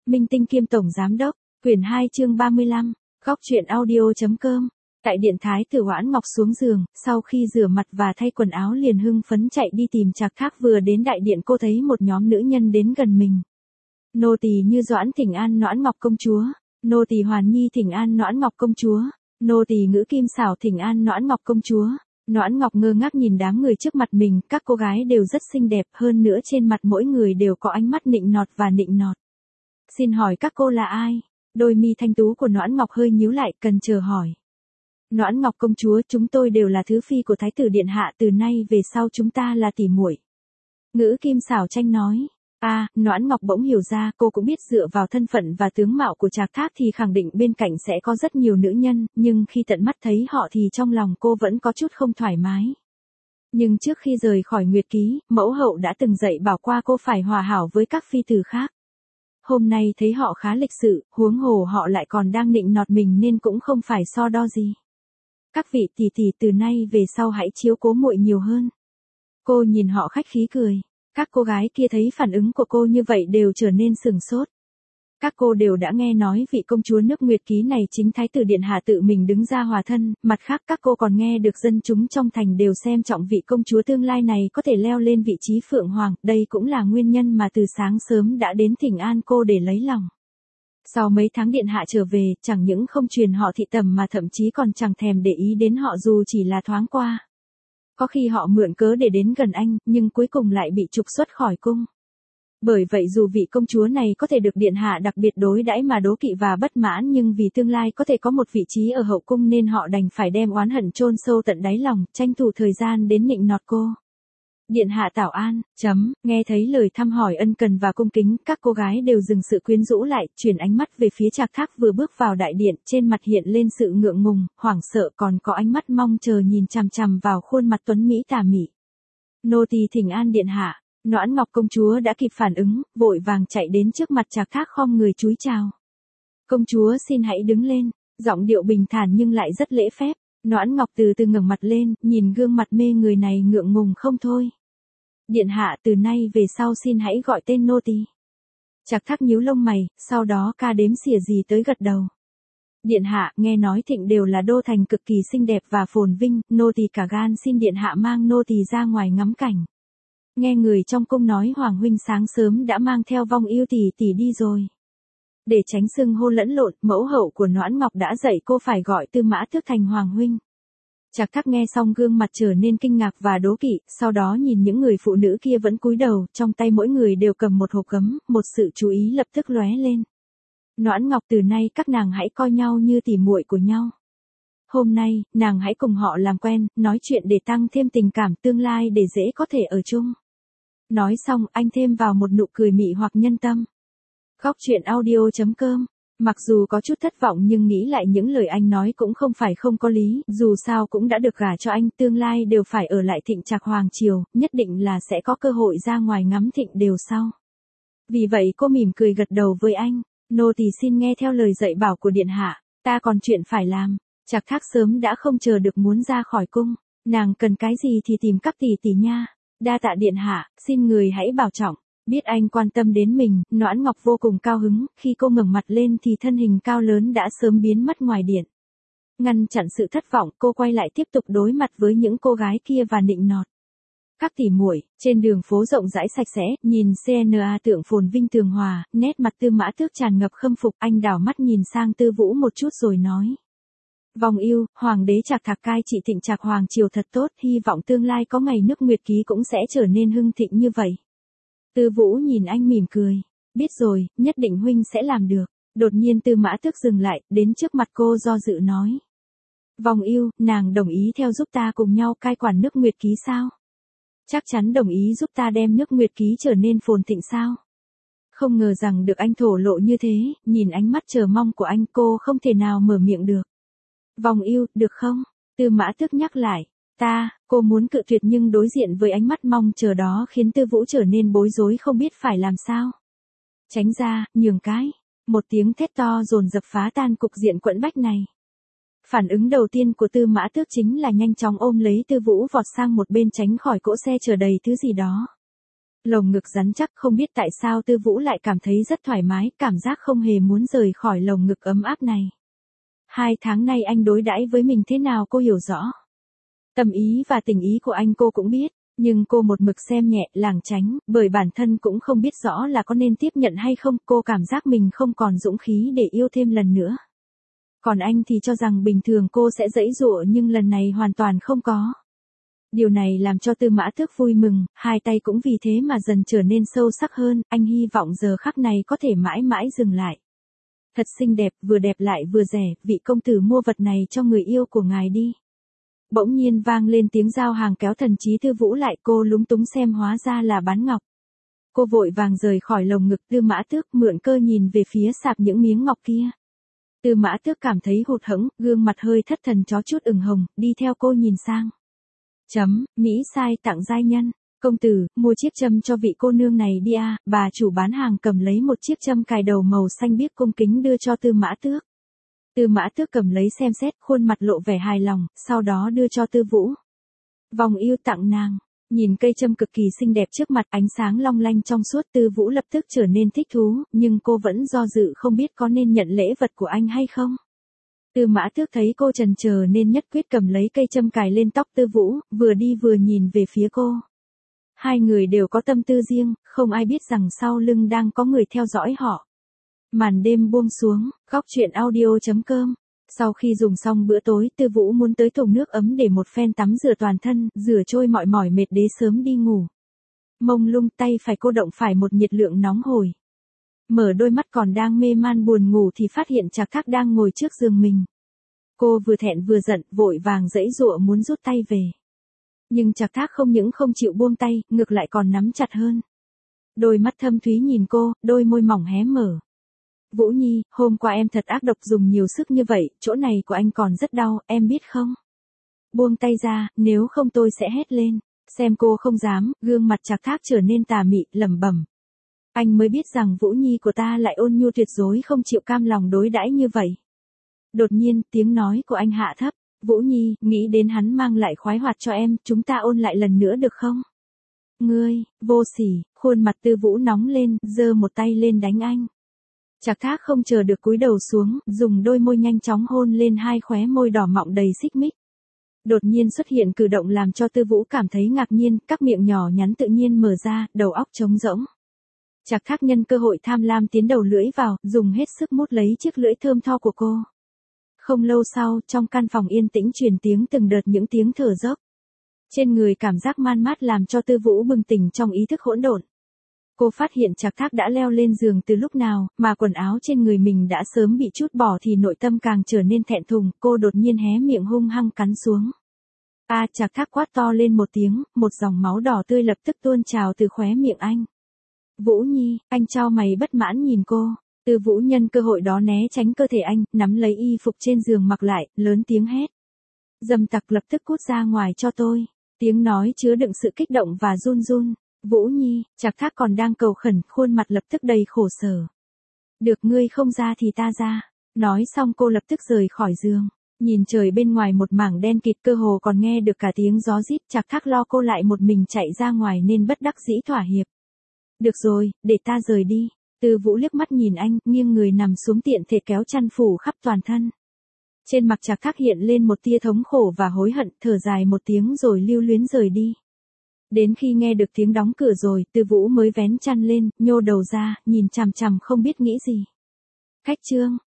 Minh tinh kiêm tổng giám đốc, quyển 2 chương 35, góc truyện audio.com. Tại điện thái tử Hoãn Ngọc xuống giường, sau khi rửa mặt và thay quần áo liền hưng phấn chạy đi tìm Trạc Thác. Vừa đến đại điện cô thấy một nhóm nữ nhân đến gần mình. Nô tỳ Như Doãn thỉnh an Noãn Ngọc công chúa, nô tỳ Hoàn Nhi thỉnh an Noãn Ngọc công chúa, nô tỳ Ngữ Kim Xảo thỉnh an Noãn Ngọc công chúa. Noãn Ngọc ngơ ngác nhìn đám người trước mặt mình, các cô gái đều rất xinh đẹp, hơn nữa trên mặt mỗi người đều có ánh mắt nịnh nọt và nịnh nọt. Xin hỏi các cô là ai? Đôi mi thanh tú của Noãn Ngọc hơi nhíu lại, cần chờ hỏi. Noãn Ngọc công chúa, chúng tôi đều là thứ phi của Thái tử điện hạ, từ nay về sau chúng ta là tỉ muội. Ngữ Kim Xảo tranh nói. Noãn Ngọc bỗng hiểu ra, cô cũng biết dựa vào thân phận và tướng mạo của Trạc Thác thì khẳng định bên cạnh sẽ có rất nhiều nữ nhân, nhưng khi tận mắt thấy họ thì trong lòng cô vẫn có chút không thoải mái. Nhưng trước khi rời khỏi Nguyệt Ký, mẫu hậu đã từng dạy bảo qua cô phải hòa hảo với các phi tử khác. Hôm nay thấy họ khá lịch sự, huống hồ họ lại còn đang nịnh nọt mình nên cũng không phải so đo gì. Các vị tỷ tỷ, từ nay về sau hãy chiếu cố muội nhiều hơn. Cô nhìn họ khách khí cười. Các cô gái kia thấy phản ứng của cô như vậy đều trở nên sửng sốt. Các cô đều đã nghe nói vị công chúa nước Nguyệt Ký này chính Thái tử điện hạ tự mình đứng ra hòa thân, mặt khác các cô còn nghe được dân chúng trong thành đều xem trọng vị công chúa tương lai này có thể leo lên vị trí phượng hoàng, đây cũng là nguyên nhân mà từ sáng sớm đã đến thỉnh an cô để lấy lòng. Sau mấy tháng điện hạ trở về, chẳng những không truyền họ thị tầm mà thậm chí còn chẳng thèm để ý đến họ dù chỉ là thoáng qua. Có khi họ mượn cớ để đến gần anh, nhưng cuối cùng lại bị trục xuất khỏi cung. Bởi vậy dù vị công chúa này có thể được điện hạ đặc biệt đối đãi mà đố kỵ và bất mãn, nhưng vì tương lai có thể có một vị trí ở hậu cung nên họ đành phải đem oán hận chôn sâu tận đáy lòng, tranh thủ thời gian đến nịnh nọt cô. Điện hạ tảo an, nghe thấy lời thăm hỏi ân cần và cung kính, các cô gái đều dừng sự quyến rũ lại, chuyển ánh mắt về phía Trạc Thác vừa bước vào đại điện, trên mặt hiện lên sự ngượng ngùng, hoảng sợ, còn có ánh mắt mong chờ nhìn chằm chằm vào khuôn mặt tuấn mỹ tà mị. Nô tỳ thỉnh an điện hạ. Noãn Ngọc công chúa đã kịp phản ứng, vội vàng chạy đến trước mặt Trạc Thác khom người cúi chào. Công chúa xin hãy đứng lên, giọng điệu bình thản nhưng lại rất lễ phép. Noãn Ngọc từ từ ngẩng mặt lên, nhìn gương mặt mê người này ngượng ngùng không thôi. Điện hạ, từ nay về sau xin hãy gọi tên nô tỳ. Trạc Thác nhíu lông mày, sau đó ca đếm xỉa gì tới gật đầu. Điện hạ, nghe nói Thịnh đều là đô thành cực kỳ xinh đẹp và phồn vinh, nô tỳ cả gan xin điện hạ mang nô tỳ ra ngoài ngắm cảnh. Nghe người trong cung nói Hoàng huynh sáng sớm đã mang theo Vong Yêu tỷ tỷ đi rồi. Để tránh xưng hô lẫn lộn, mẫu hậu của Noãn Ngọc đã dạy cô phải gọi Tư Mã Tước thành Hoàng huynh. Trạc Thác nghe xong gương mặt trở nên kinh ngạc và đố kỵ, sau đó nhìn những người phụ nữ kia vẫn cúi đầu, trong tay mỗi người đều cầm một hộp cấm, một sự chú ý lập tức lóe lên. Noãn Ngọc, từ nay các nàng hãy coi nhau như tỉ muội của nhau. Hôm nay, nàng hãy cùng họ làm quen, nói chuyện để tăng thêm tình cảm, tương lai để dễ có thể ở chung. Nói xong, anh thêm vào một nụ cười mị hoặc nhân tâm. Góc truyện audio.com. Mặc dù có chút thất vọng nhưng nghĩ lại những lời anh nói cũng không phải không có lý, dù sao cũng đã được gả cho anh, tương lai đều phải ở lại Thịnh Trạc Hoàng triều, nhất định là sẽ có cơ hội ra ngoài ngắm Thịnh đều sau. Vì vậy cô mỉm cười gật đầu với anh, nô tỳ xin nghe theo lời dạy bảo của điện hạ, ta còn chuyện phải làm. Trạc Thác sớm đã không chờ được muốn ra khỏi cung, nàng cần cái gì thì tìm các tỷ tỷ nha. Đa tạ điện hạ, xin người hãy bảo trọng. Biết anh quan tâm đến mình, Noãn Ngọc vô cùng cao hứng, khi cô ngẩng mặt lên thì thân hình cao lớn đã sớm biến mất ngoài điện. Ngăn chặn sự thất vọng, cô quay lại tiếp tục đối mặt với những cô gái kia và nịnh nọt. Các tỷ muội, trên đường phố rộng rãi sạch sẽ, nhìn CNA tượng phồn vinh tường hòa, nét mặt Tư Mã Tước tràn ngập khâm phục, anh đảo mắt nhìn sang Tư Vũ một chút rồi nói. Vong Yêu, hoàng đế Trạc Thạc cai trị Thịnh Trạc Hoàng triều thật tốt, hy vọng tương lai có ngày nước Nguyệt Ký cũng sẽ trở nên hưng thịnh như vậy. Tư Vũ nhìn anh mỉm cười, biết rồi, nhất định huynh sẽ làm được. Đột nhiên Tư Mã Tước dừng lại, đến trước mặt cô do dự nói. Vong Yêu, nàng đồng ý theo giúp ta cùng nhau cai quản nước Nguyệt Ký sao? Chắc chắn đồng ý giúp ta đem nước Nguyệt Ký trở nên phồn thịnh sao? Không ngờ rằng được anh thổ lộ như thế, nhìn ánh mắt chờ mong của anh cô không thể nào mở miệng được. Vong Yêu, được không? Tư Mã Tước nhắc lại. Cô muốn cự tuyệt nhưng đối diện với ánh mắt mong chờ đó khiến Tư Vũ trở nên bối rối không biết phải làm sao. Tránh ra, nhường cái. Một tiếng thét to dồn dập phá tan cục diện quẫn bách này. Phản ứng đầu tiên của Tư Mã Tước chính là nhanh chóng ôm lấy Tư Vũ vọt sang một bên tránh khỏi cỗ xe chở đầy thứ gì đó. Lồng ngực rắn chắc, không biết tại sao Tư Vũ lại cảm thấy rất thoải mái, cảm giác không hề muốn rời khỏi lồng ngực ấm áp này. 2 tháng nay anh đối đãi với mình thế nào cô hiểu rõ. Tâm ý và tình ý của anh cô cũng biết, nhưng cô một mực xem nhẹ, lảng tránh, bởi bản thân cũng không biết rõ là có nên tiếp nhận hay không, cô cảm giác mình không còn dũng khí để yêu thêm lần nữa. Còn anh thì cho rằng bình thường cô sẽ giãy giụa nhưng lần này hoàn toàn không có. Điều này làm cho Tư Mã Tước vui mừng, hai tay cũng vì thế mà dần trở nên sâu sắc hơn, anh hy vọng giờ khắc này có thể mãi mãi dừng lại. Thật xinh đẹp, vừa đẹp lại vừa rẻ, vị công tử mua vật này cho người yêu của ngài đi. Bỗng nhiên vang lên tiếng giao hàng kéo thần trí Tư Vũ lại, cô lúng túng xem hóa ra là bán ngọc. Cô vội vàng rời khỏi lồng ngực Tư Mã Tước, mượn cơ nhìn về phía sạp những miếng ngọc kia. Tư Mã Tước cảm thấy hụt hẫng, gương mặt hơi thất thần chó chút ửng hồng, đi theo cô nhìn sang. Mỹ sai tặng giai nhân. Công tử, mua chiếc châm cho vị cô nương này đi à, bà chủ bán hàng cầm lấy một chiếc châm cài đầu màu xanh biếc cung kính đưa cho Tư Mã Tước. Tư Mã Tước cầm lấy xem xét, khuôn mặt lộ vẻ hài lòng, sau đó đưa cho Tư Vũ. Vòng yêu tặng nàng. Nhìn cây châm cực kỳ xinh đẹp trước mặt, ánh sáng long lanh trong suốt, Tư Vũ lập tức trở nên thích thú, nhưng cô vẫn do dự không biết có nên nhận lễ vật của anh hay không. Tư Mã Tước thấy cô chần chờ nên nhất quyết cầm lấy cây châm cài lên tóc Tư Vũ, vừa đi vừa nhìn về phía cô. Hai người đều có tâm tư riêng, không ai biết rằng sau lưng đang có người theo dõi họ. Màn đêm buông xuống, góc truyện audio.com. Sau khi dùng xong bữa tối, Tư Vũ muốn tới thùng nước ấm để một phen tắm rửa toàn thân, rửa trôi mọi mỏi mệt để sớm đi ngủ. Mông lung, tay phải cô động phải một nhiệt lượng nóng hổi. Mở đôi mắt còn đang mê man buồn ngủ thì phát hiện Trạc Thác đang ngồi trước giường mình. Cô vừa thẹn vừa giận, vội vàng giãy giụa muốn rút tay về. Nhưng Trạc Thác không những không chịu buông tay, ngược lại còn nắm chặt hơn. Đôi mắt thâm thúy nhìn cô, đôi môi mỏng hé mở. Vũ Nhi, hôm qua em thật ác độc dùng nhiều sức như vậy, chỗ này của anh còn rất đau, em biết không? Buông tay ra, nếu không tôi sẽ hét lên. Xem cô không dám, gương mặt Trạc Thác trở nên tà mị, lẩm bẩm. Anh mới biết rằng Vũ Nhi của ta lại ôn nhu tuyệt đối không chịu cam lòng đối đãi như vậy. Đột nhiên, tiếng nói của anh hạ thấp. Vũ Nhi, nghĩ đến hắn mang lại khoái hoạt cho em, chúng ta ôn lại lần nữa được không? Ngươi, vô sỉ, khuôn mặt Tư Vũ nóng lên, giơ một tay lên đánh anh. Trạc Thác không chờ được cúi đầu xuống, dùng đôi môi nhanh chóng hôn lên hai khóe môi đỏ mọng đầy xích mích. Đột nhiên xuất hiện cử động làm cho Tư Vũ cảm thấy ngạc nhiên, các miệng nhỏ nhắn tự nhiên mở ra, đầu óc trống rỗng. Trạc Thác nhân cơ hội tham lam tiến đầu lưỡi vào, dùng hết sức mút lấy chiếc lưỡi thơm tho của cô. Không lâu sau, trong căn phòng yên tĩnh truyền tiếng từng đợt những tiếng thở dốc. Trên người cảm giác man mát làm cho Tư Vũ bừng tỉnh trong ý thức hỗn độn. Cô phát hiện Trạc Thác đã leo lên giường từ lúc nào, mà quần áo trên người mình đã sớm bị trút bỏ thì nội tâm càng trở nên thẹn thùng, cô đột nhiên hé miệng hung hăng cắn xuống. Trạc Thác quát to lên một tiếng, một dòng máu đỏ tươi lập tức tuôn trào từ khóe miệng anh. Vũ Nhi, anh chau mày bất mãn nhìn cô. Tư Vũ nhân cơ hội đó né tránh cơ thể anh, nắm lấy y phục trên giường mặc lại, lớn tiếng hét. Dâm tặc lập tức cút ra ngoài cho tôi. Tiếng nói chứa đựng sự kích động và run run. Vũ Nhi, Trạc Thác còn đang cầu khẩn, khuôn mặt lập tức đầy khổ sở. Được, ngươi không ra thì ta ra. Nói xong cô lập tức rời khỏi giường. Nhìn trời bên ngoài một mảng đen kịt, cơ hồ còn nghe được cả tiếng gió rít. Trạc Thác lo cô lại một mình chạy ra ngoài nên bất đắc dĩ thỏa hiệp. Được rồi, để ta rời đi. Tư Vũ liếc mắt nhìn anh, nghiêng người nằm xuống tiện thể kéo chăn phủ khắp toàn thân. Trên mặt Trạc Thác hiện lên một tia thống khổ và hối hận, thở dài một tiếng rồi lưu luyến rời đi. Đến khi nghe được tiếng đóng cửa rồi, Tư Vũ mới vén chăn lên, nhô đầu ra, nhìn chằm chằm không biết nghĩ gì. Khách trương,